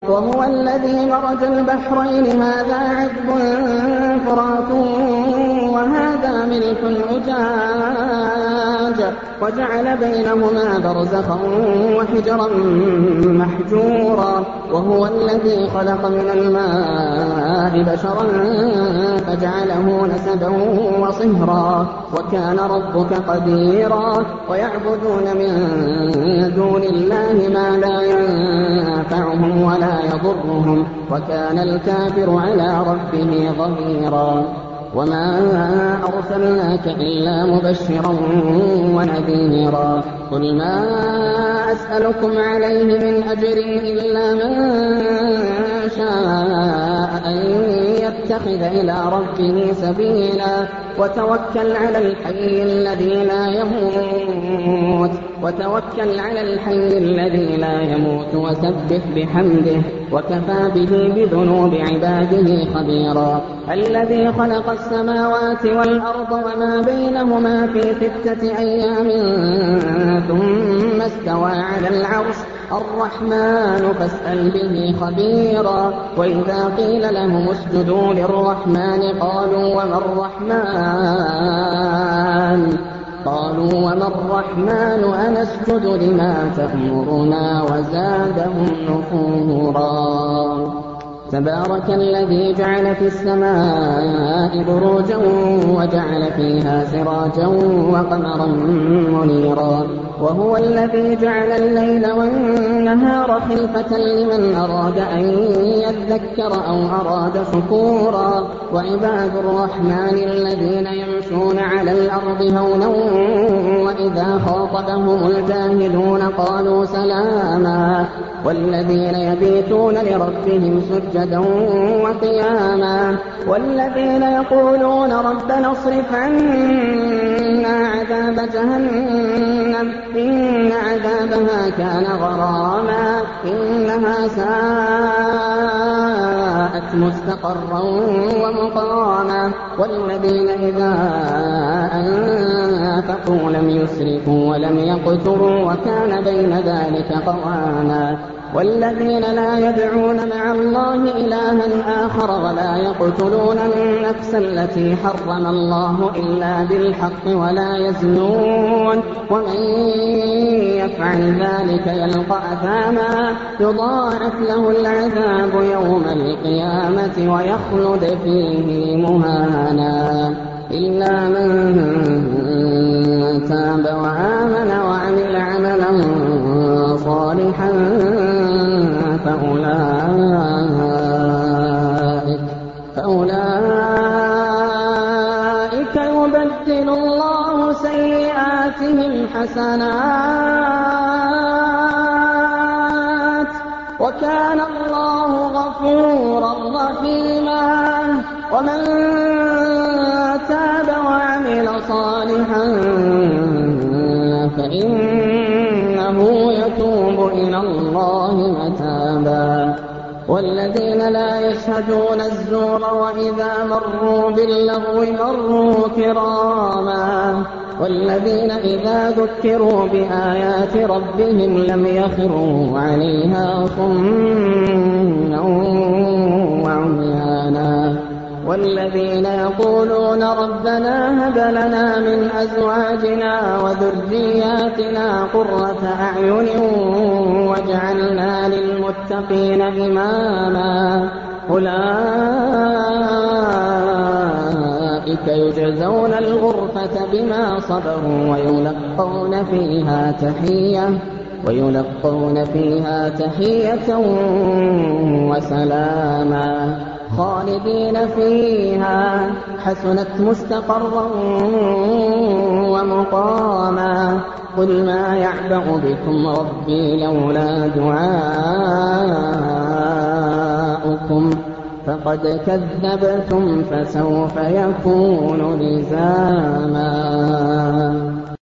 وهو الذي مرج البحرين هذا عذب فرات وهذا ملح أجاج وجعل بينهما برزخا وحجرا محجورا وهو الذي خلق من الماء بشرا فجعله نسبا وصهرا وكان ربك قديرا ويعبدون من دون الله ما لا ينفعهم ولا يضرهم وكان الكافر على ربه ظهيرا وما أرسلناك إلا مبشرا ونذيرا قل ما أسألكم عليه من أجر إلا من شاء أن يتخذ إلى ربه سبيلا وتوكل على الحي الذي لا يموت وسبح بحمده وكفى به بذنوب عباده خبيرا الذي خلق السماوات والأرض وما بينهما في 6 أيام ثم استوى على العرش الرحمن فاسأل به خبيرا وإذا قيل لهم اسجدوا للرحمن قالوا وما الرحمن أنسجد لما تأمرنا وزادهم نفورا تبارك الذي جعل في السماء بروجا وجعل فيها سراجا وقمرا منيرا وهو الذي جعل الليل والنهار خلفة لمن أراد أن يذكر أو أراد شكورا وعباد الرحمن الذين يمشون على الأرض هونا وإذا خاطبهم الجاهلون قالوا سلاما والذين يبيتون لربهم سجدا وقياما والذين يقولون ربنا اصرف عنا عذاب جهنم إن عذابها كان غراما إنها ساءت مستقرا ومقاما والذين إذا أنفقوا لم يسرفوا ولم يقتروا وكان بين ذلك قواما والذين لا يدعون مع الله إلها آخر ولا يقتلون النفس التي حرم الله إلا بالحق ولا يزنون ومن يفعل ذلك يلقى أثاما يضاعف له العذاب يوم القيامة ويخلد فيه مهانا إلا من تاب وآمن وعمل عملا صالحا فأولئك يبدل الله سيئاتهم حسنات وكان الله غفورا رحيما ومن تاب وعمل صالحا فإنه يتوب إلى الله متابا والذين لا يشهدون الزور وإذا مروا باللغو مروا كراما والذين إذا ذكروا بآيات ربهم لم يخروا عليها صما وعميانا والذين يقولون ربنا هب لنا من أزواجنا وذرياتنا قرة أعين واجعلنا للمتقين إماما أولئك يجزون الغرفة بما صبروا ويلقون فيها تحية وسلاما خالدين فيها حسنت مستقرا ومقاما قل ما يعبأ بكم ربي لولا دعاؤكم فقد كذبتم فسوف يكون لزاما.